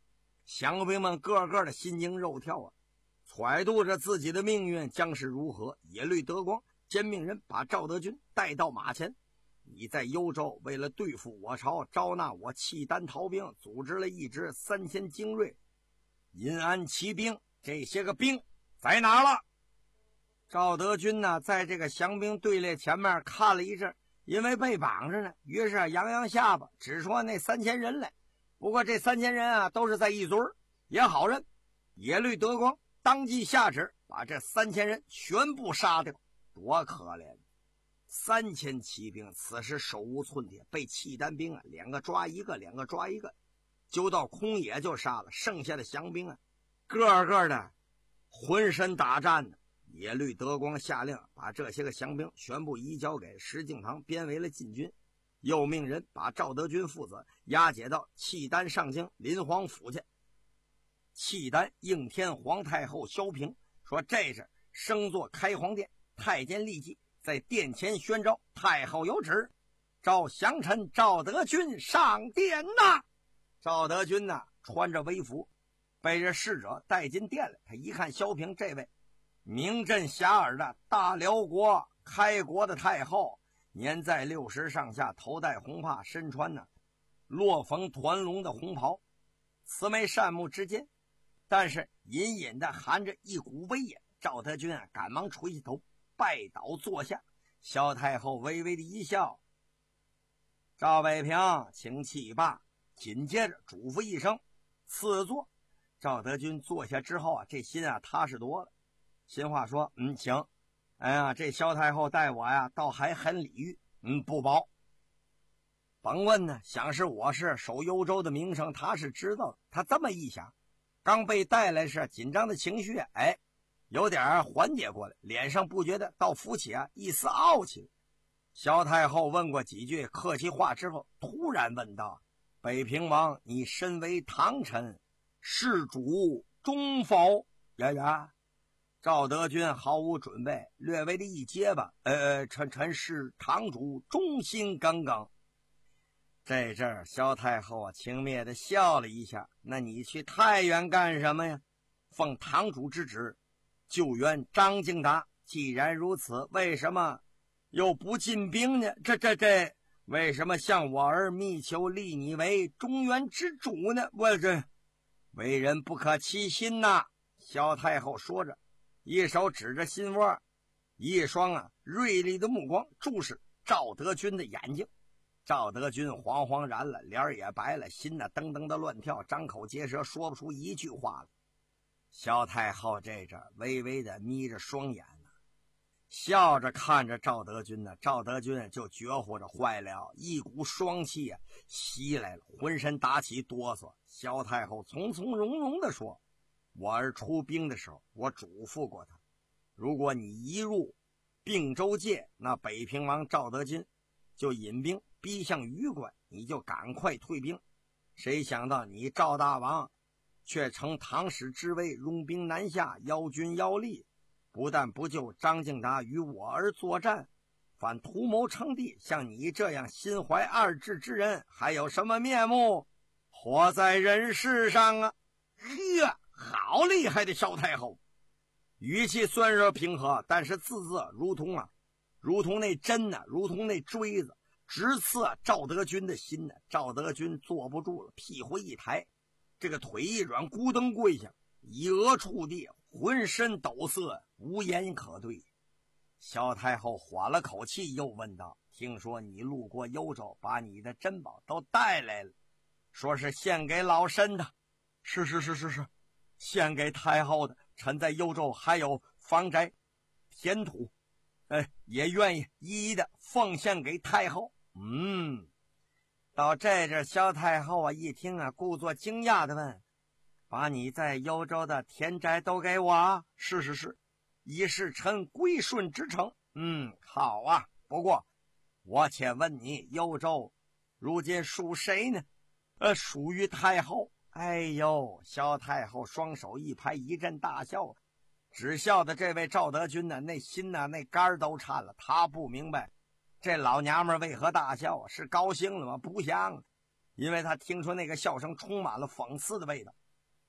降兵们个个的心惊肉跳啊，揣度着自己的命运将是如何。耶律德光兼命人把赵德军带到马前，你在幽州为了对付我朝，招纳我契丹逃兵，组织了一支三千精锐银安骑兵，这些个兵在哪了？赵德军呢，在这个降兵队列前面看了一阵，因为被绑着呢，于是扬扬下巴，只说那三千人来。不过这三千人啊，都是在一堆儿，也好认。耶律德光当即下旨，把这三千人全部杀掉。多可怜！三千骑兵此时手无寸铁，被契丹兵啊两个抓一个，两个抓一个，揪到空野就杀了。剩下的降兵啊，个个的浑身打战呢。耶律德光下令把这些个降兵全部移交给石敬瑭，编为了禁军，又命人把赵德军父子押解到契丹上京临皇府去。契丹应天皇太后萧平说，这是升座开皇殿，太监立即在殿前宣召，太后有旨，召降臣赵德军上殿呐。赵德军呐，穿着微服，被这侍者带进殿来。他一看萧平这位名震遐迩的大辽国开国的太后，年在六十上下，头戴红帕，身穿呢落缝团龙的红袍，慈眉善目之间，但是隐隐的含着一股威严。赵德军啊，赶忙垂起头，拜倒坐下。萧太后微微的一笑，赵北平，请起罢。紧接着嘱咐一声，赐座。赵德军坐下之后啊，这心啊踏实多了。心话说，嗯，行。哎呀，这萧太后待我呀，倒还很礼遇，嗯，不薄。甭问呢，想是我是守幽州的名声，他是知道的。他这么一想，刚被带来是紧张的情绪，哎，有点缓解过来，脸上不觉得倒浮起啊一丝傲气。萧太后问过几句客气话之后，突然问道：“北平王，你身为唐臣，事主忠否？”呀呀！赵德军毫无准备，略微的一结巴，呃，臣臣是堂主忠心耿耿。这阵儿，萧太后啊，轻蔑的笑了一下。那你去太原干什么呀？奉堂主之旨，救援张敬达。既然如此，为什么又不进兵呢？这这这，为什么向我儿密求立你为中原之主呢？我这为人不可欺心呐！萧太后说着，一手指着心窝，一双啊锐利的目光注视赵德军的眼睛。赵德军惶惶然了，脸儿也白了，心呢噔噔的乱跳，张口结舌，说不出一句话来。萧太后这阵微微的眯着双眼呢，笑着看着赵德军呢。赵德军就觉乎着坏了，一股霜气啊袭来了，浑身打起哆嗦。萧太后从从容容的说：“我儿出兵的时候，我嘱咐过他，如果你一入并州界，那北平王赵德军就引兵逼向榆关，你就赶快退兵。谁想到你赵大王却乘唐使之威，拥兵南下，邀军邀力，不但不救张敬达与我儿作战，反图谋称帝。像你这样心怀二志之人，还有什么面目活在人世上啊？”呵，好厉害的萧太后！语气虽然平和，但是字字如同啊，如同那针呢、啊，如同那锥子，直刺啊赵德军的心呢、啊。赵德军坐不住了，屁股一抬，这个腿一软，咕噔跪下，以额触地，浑身抖擞，无言可对。萧太后缓了口气，又问道：“听说你路过幽州，把你的珍宝都带来了，说是献给老身的。”“是是是是是，献给太后的。臣在幽州还有房宅、田土，呃，也愿意一一的奉献给太后。”嗯，到这阵，萧太后啊一听啊，故作惊讶的问：“把你在幽州的田宅都给我啊？”“是是是，以是臣归顺之诚。”“嗯，好啊。不过我且问你，幽州如今属谁呢？”“呃，属于太后。”“哎呦！”萧太后双手一拍，一阵大笑，只笑的这位赵德军呢，那心呢，那肝都颤了。他不明白这老娘们为何大笑，是高兴了吗？不像，因为他听出那个笑声充满了讽刺的味道。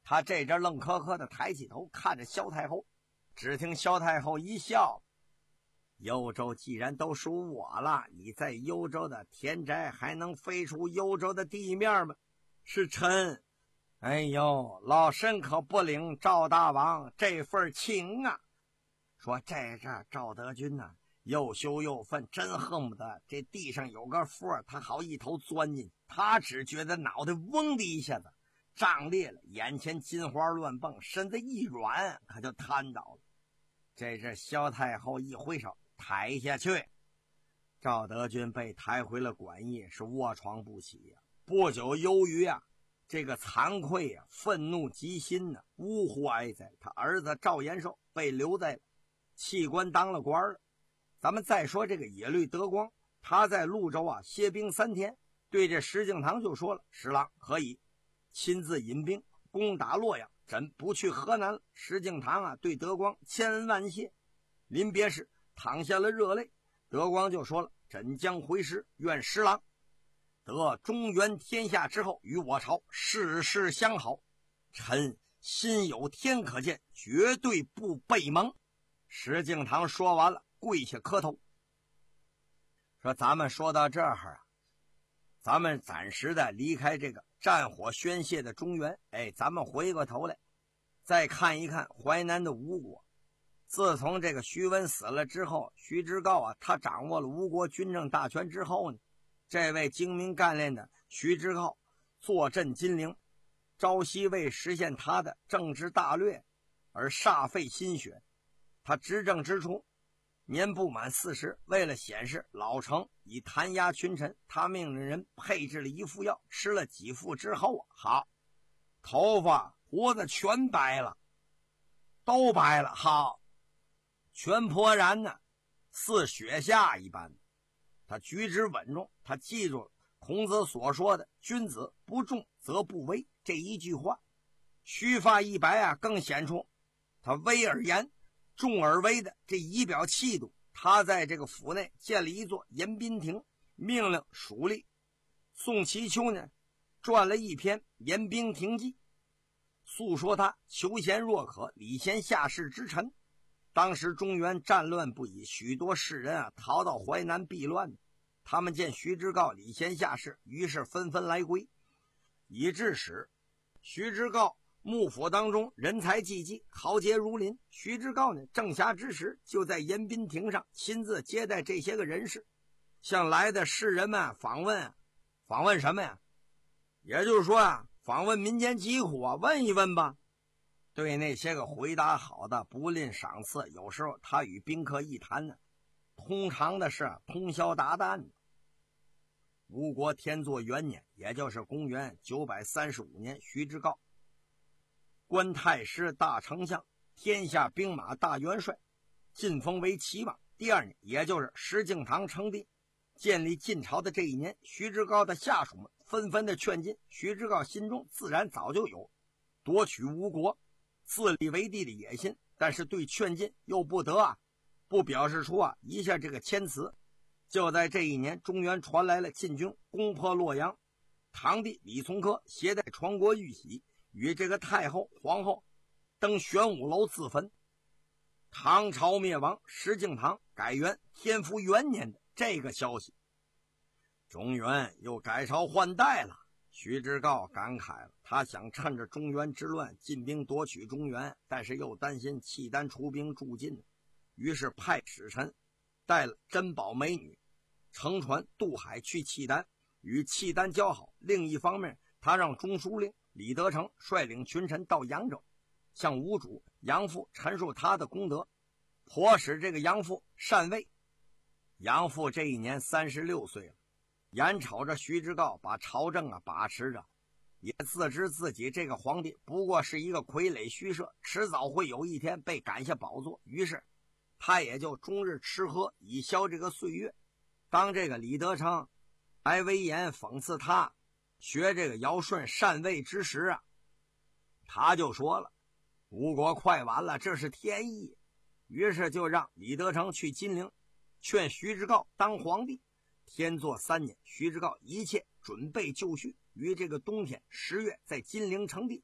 他这阵愣磕磕的抬起头看着萧太后，只听萧太后一笑：幽州既然都属我了，你在幽州的田宅还能飞出幽州的地面吗？是臣，哎呦，老身可不领赵大王这份情啊。说这这赵德军呢、啊，又羞又愤，真恨不得这地上有个缝他好一头钻进去。他只觉得脑袋嗡的一下子胀裂了，眼前金花乱蹦，身子一软，可就瘫倒了。这是萧太后一挥手抬下去，赵德军被抬回了馆驿，是卧床不起呀、啊。不久，由于啊这个惭愧啊，愤怒极心呢、啊，呜呼哀哉。他儿子赵延寿被留在了弃官当了官了。咱们再说这个野律德光，他在潞州啊歇兵三天，对这石敬瑭就说了：十郎可以亲自引兵攻打洛阳，朕不去河南了。石敬瑭啊对德光千恩万谢，临别时淌下了热泪。德光就说了：朕将回师，愿十郎得中原天下之后，与我朝世事相好。臣心有天可见，绝对不背盟。石敬瑭说完了，跪下磕头，说：咱们说到这儿啊，咱们暂时的离开这个战火宣泄的中原，哎，咱们回过头来再看一看淮南的吴国。自从这个徐温死了之后，徐知诰啊他掌握了吴国军政大权之后呢，这位精明干练的徐知诰坐镇金陵，朝夕为实现他的政治大略而煞费心血。他执政之初年不满四十，为了显示老成以弹压群臣，他命令人配置了一副药，吃了几副之后啊，好，头发胡子全白了，都白了，好，全颇然呢，似雪下一般。他举止稳重，他记住了孔子所说的君子不重则不威这一句话。须发一白啊，更显出他威而严重而威的这仪表气度。他在这个府内建了一座迎宾亭，命令属吏宋其丘呢撰了一篇《迎宾亭记》，诉说他求贤若渴，礼贤下士之臣。当时中原战乱不已，许多士人啊逃到淮南避乱，他们见徐知诰礼贤下士，于是纷纷来归，以致使徐知诰幕府当中人才济济，豪杰如林。徐知诰呢正暇之时，就在迎宾亭上亲自接待这些个人士，向来的士人们访问，访问什么呀？也就是说啊，访问民间疾苦啊，问一问吧。对那些个回答好的不吝赏赐，有时候他与宾客一谈呢，通常的是通宵达旦的。吴国天作元年，也就是公元九百三十五年，徐知诰官太师、大丞相，天下兵马大元帅，晋封为齐王。第二年，也就是石敬瑭称帝建立晋朝的这一年，徐知诰的下属们纷纷的劝进。徐知诰心中自然早就有夺取吴国自立为帝的野心，但是对劝进又不得啊不表示出啊一下这个谦辞。就在这一年，中原传来了晋军攻破洛阳，堂弟李从珂携带传国玉玺与这个太后皇后登玄武楼自焚。唐朝灭亡，石敬瑭改元天福元年的这个消息，中原又改朝换代了。徐知诰感慨了，他想趁着中原之乱进兵夺取中原，但是又担心契丹出兵助晋，于是派使臣带了珍宝美女乘船渡海去契丹，与契丹交好。另一方面，他让中书令李德成率领群臣到扬州，向吴主杨父陈述他的功德，迫使这个杨父禅位。杨父这一年三十六岁了，眼瞅着徐知诰把朝政啊把持着，也自知自己这个皇帝不过是一个傀儡虚设，迟早会有一天被赶下宝座，于是他也就终日吃喝以消这个岁月。当这个李德成来威严讽刺他学这个尧舜禅位之时啊，他就说了，吴国快完了，这是天意。于是就让李德成去金陵劝徐知诰当皇帝。天作三年，徐知诰一切准备就绪，于这个冬天十月在金陵称帝。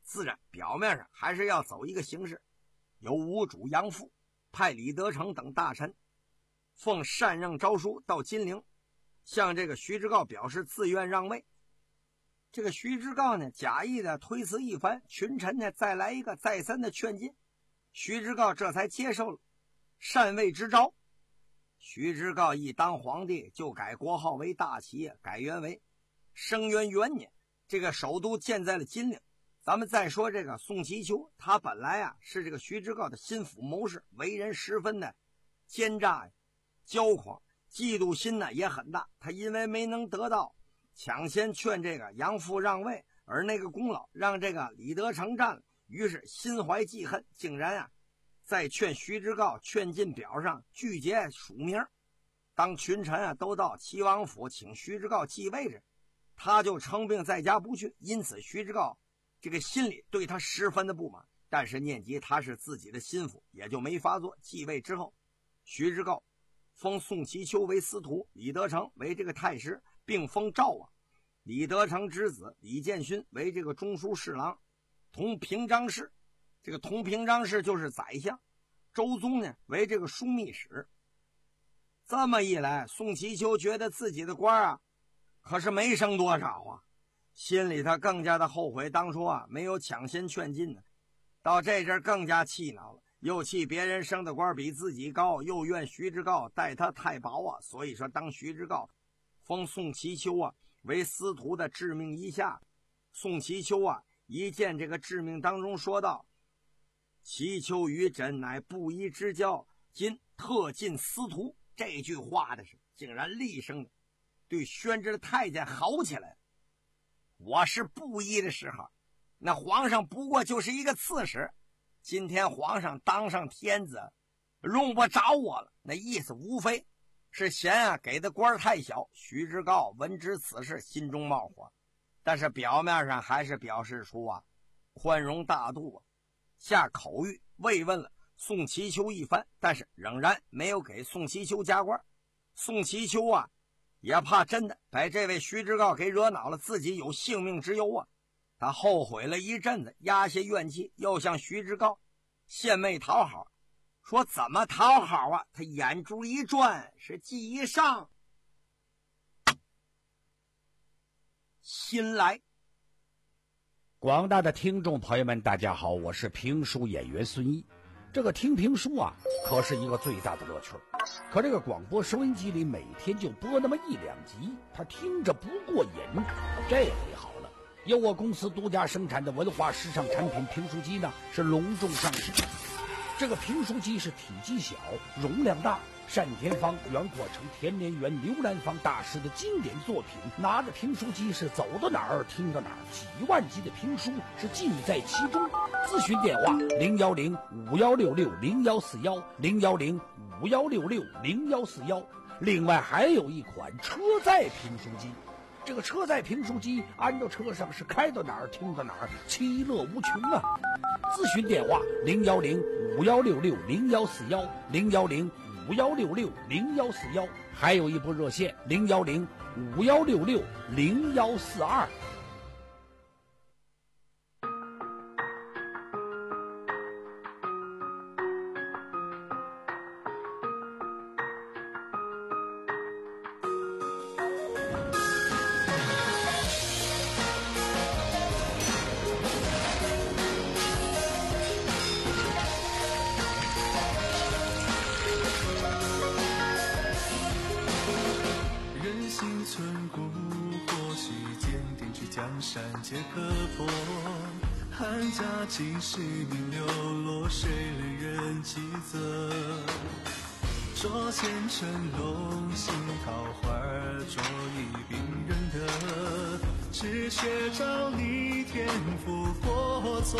自然表面上还是要走一个形式，由吴主杨阜派李德成等大臣奉禅让诏书到金陵，向这个徐知诰表示自愿让位。这个徐知诰呢，假意的推辞一番，群臣呢再来一个再三的劝进，徐知诰这才接受了禅位之诏。徐知诰一当皇帝，就改国号为大齐，改元为生元元年，这个首都建在了金陵。咱们再说这个宋祈秋，他本来啊是这个徐知诰的心腹谋士，为人十分的奸诈骄狂，嫉妒心呢也很大。他因为没能得到抢先劝这个杨阜让位，而那个功劳让这个李德成占了，于是心怀记恨，竟然啊在劝徐知诰劝进表上拒绝署名。当群臣啊都到齐王府请徐知诰继位时，他就称病在家不去，因此徐知诰这个心里对他十分的不满，但是念及他是自己的心腹，也就没发作。继位之后，徐知诰封宋祈秋为司徒，李德成为这个太师，并封赵王。李德成之子李建勋为这个中书侍郎，同平章事，这个同平章事就是宰相。周宗呢为这个枢密使。这么一来，宋祈秋觉得自己的官啊可是没升多少啊，心里他更加的后悔当初啊没有抢先劝进呢。到这阵更加气恼了，又气别人升的官比自己高，又怨徐知诰待他太薄啊。所以说当徐知诰封宋祈秋啊为司徒的致命一下，宋祈秋啊一见这个致命当中说道：祈秋与朕乃布衣之交，今特进司徒。这句话的是竟然厉声的对宣旨的太监吼起来。我是布衣的时候，那皇上不过就是一个刺史，今天皇上当上天子，用不着我了。那意思无非是嫌啊给的官太小。徐知诰闻知此事，心中冒火，但是表面上还是表示出啊宽容大度啊，下口谕慰问了宋祈秋一番，但是仍然没有给宋祈秋加官。宋祈秋啊也怕真的把这位徐知诰给惹恼了，自己有性命之忧啊。他后悔了一阵子，压下怨气，又向徐知诰献媚讨好，说怎么讨好啊？他眼珠一转，是计上心来。 广大的听众朋友们大家好，我是评书演员孙一。这个听评书啊可是一个最大的乐趣，可这个广播收音机里每天就播那么一两集，他听着不过瘾。这回好了，由我公司独家生产的文化时尚产品评书机呢是隆重上市。这个评书机是体积小，容量大，单田芳、袁阔成、田连元、刘兰芳大师的经典作品。拿着评书机是走到哪儿听到哪儿，几万集的评书是尽在其中。咨询电话零幺零五幺六六零幺四幺零幺零五幺六六零幺四幺。另外还有一款车载评书机，这个车载评书机安到车上是开到哪儿听到哪儿，其乐无穷啊！咨询电话零幺零五幺六六零幺四幺零幺零五幺六六零幺四幺，还有一部热线零幺零五幺六六零幺四二。 皆可破，汉家几十名流落，谁怜人几则？捉奸成龙，杏桃花，捉一病人得，只缺照例天赋过错。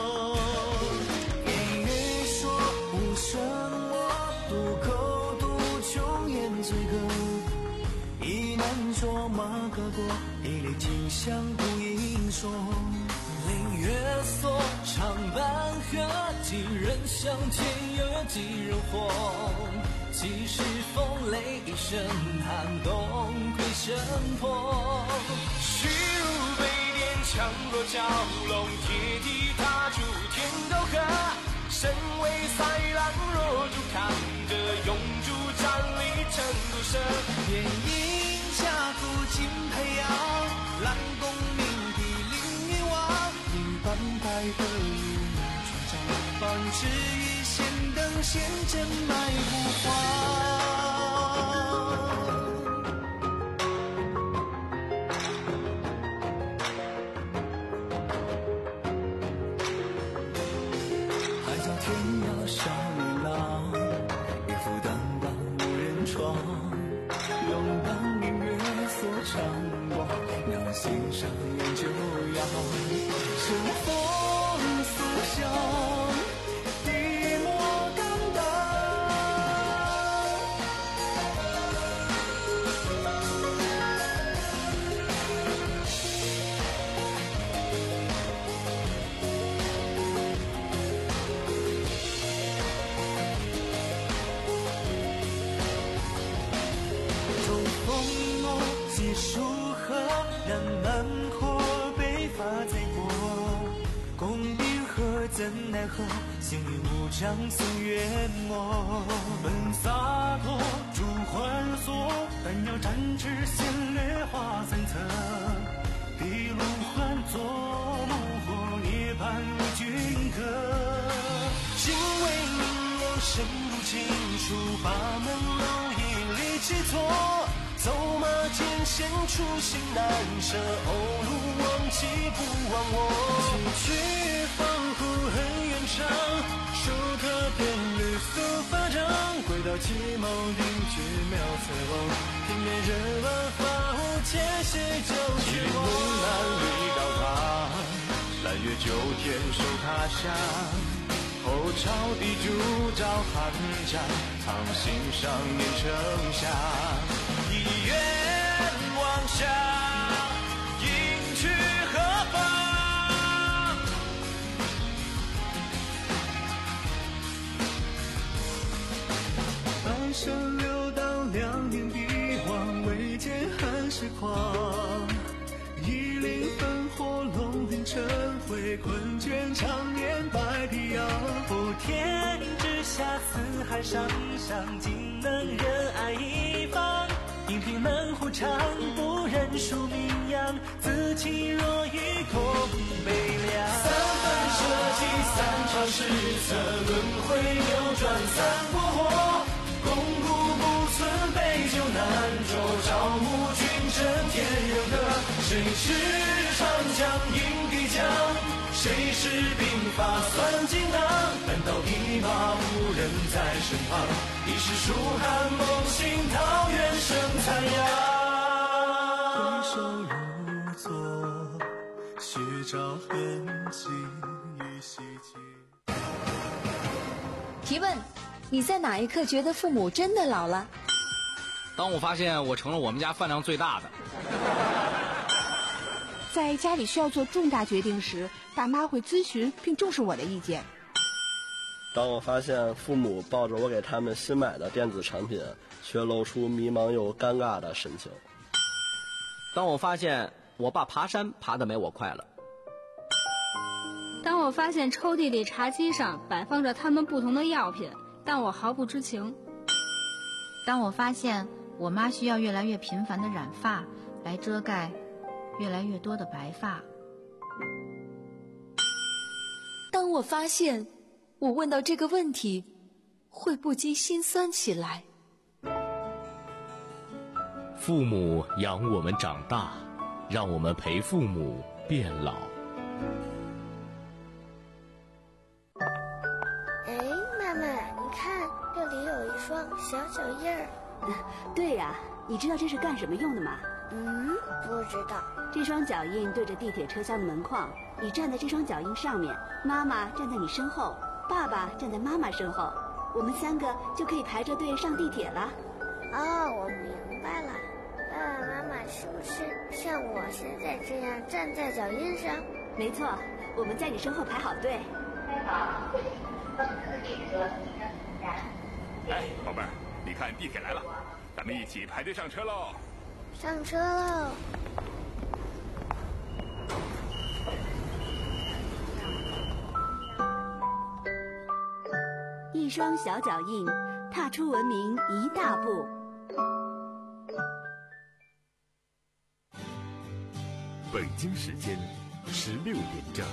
隐于说无声，我渡口渡穷言醉歌，一难捉马可过，一粒金香不应说。凌月锁，长半河，几人相见，又有几人火？几时风雷一声寒冬，归身破。虚如北颠强弱蛟龙，铁蹄踏出天沟河。身为豺狼，若主扛着永驻战力成毒蛇。夜饮峡谷金培养，蓝功名帝凌云王。银斑白鹤与你传掌，方知一线灯显真脉不荒。 天涯小女郎，一夫担当无人闯，勇当明月所长光，让心上人久仰。乘风速翔，笔墨刚当。 树河让南阔北伐在过，功名何怎奈何，行云无常送月末。本洒脱逐幻索，但要展翅先略花三层。地路换作木火，涅槃为君歌。心为名望，深入情书，八门楼一力之错。走马剑线出行难舍，欧陆忘记不忘我。崎岖防湖很远长，树可偏绿素发长。归到鸡毛顶绝妙才望，平面人万发无且写就绝望。西岭南绿道旁，蓝月九天守他乡。后朝地主照寒江，藏心上念丞相。一愿望下，应去何方？半生流荡，两眼闭望，未见寒时狂。一领烽火，龙鳞晨辉，困倦常年白皮扬。普天之下，四海上上，竟能仁爱一方。应凭门户长，不认输名扬，自弃若一空悲凉。三分社稷，三朝史册，轮回流转三国火。肱骨不存，杯酒难酌，朝暮君臣天人歌。谁持长江饮帝江？谁是兵法算锦囊？难道匹马无人在身旁？已是蜀汉梦醒，桃源生残阳。回首如昨，须照痕迹依稀记。 提问：你在哪一刻觉得父母真的老了？ 当我发现我成了我们家饭量最大的。 在家里需要做重大决定时，大妈会咨询并重视我的意见。 当我发现父母抱着我给他们新买的电子产品，却露出迷茫又尴尬的神情。 当我发现我爸爬山爬得没我快了。 当我发现抽屉里茶几上摆放着他们不同的药品，但我毫不知情。 当我发现我妈需要越来越频繁的染发来遮盖越来越多的白发。 当我发现我问到这个问题会不禁心酸起来。 父母养我们长大，让我们陪父母变老。 哎，妈妈，你看这里有一双小脚印儿。 对呀、啊，你知道这是干什么用的吗？ 嗯，不知道。 这双脚印对着地铁车厢的门框，你站在这双脚印上面，妈妈站在你身后，爸爸站在妈妈身后，我们三个就可以排着队上地铁了。 哦，我明白了。爸爸妈妈是不是像我现在这样站在脚印上？ 没错，我们在你身后排好队。 哎，宝贝儿，你看地铁来了，咱们一起排队上车喽！ 上车喽！ 一双小脚印，踏出文明一大步。 北京时间十六点整。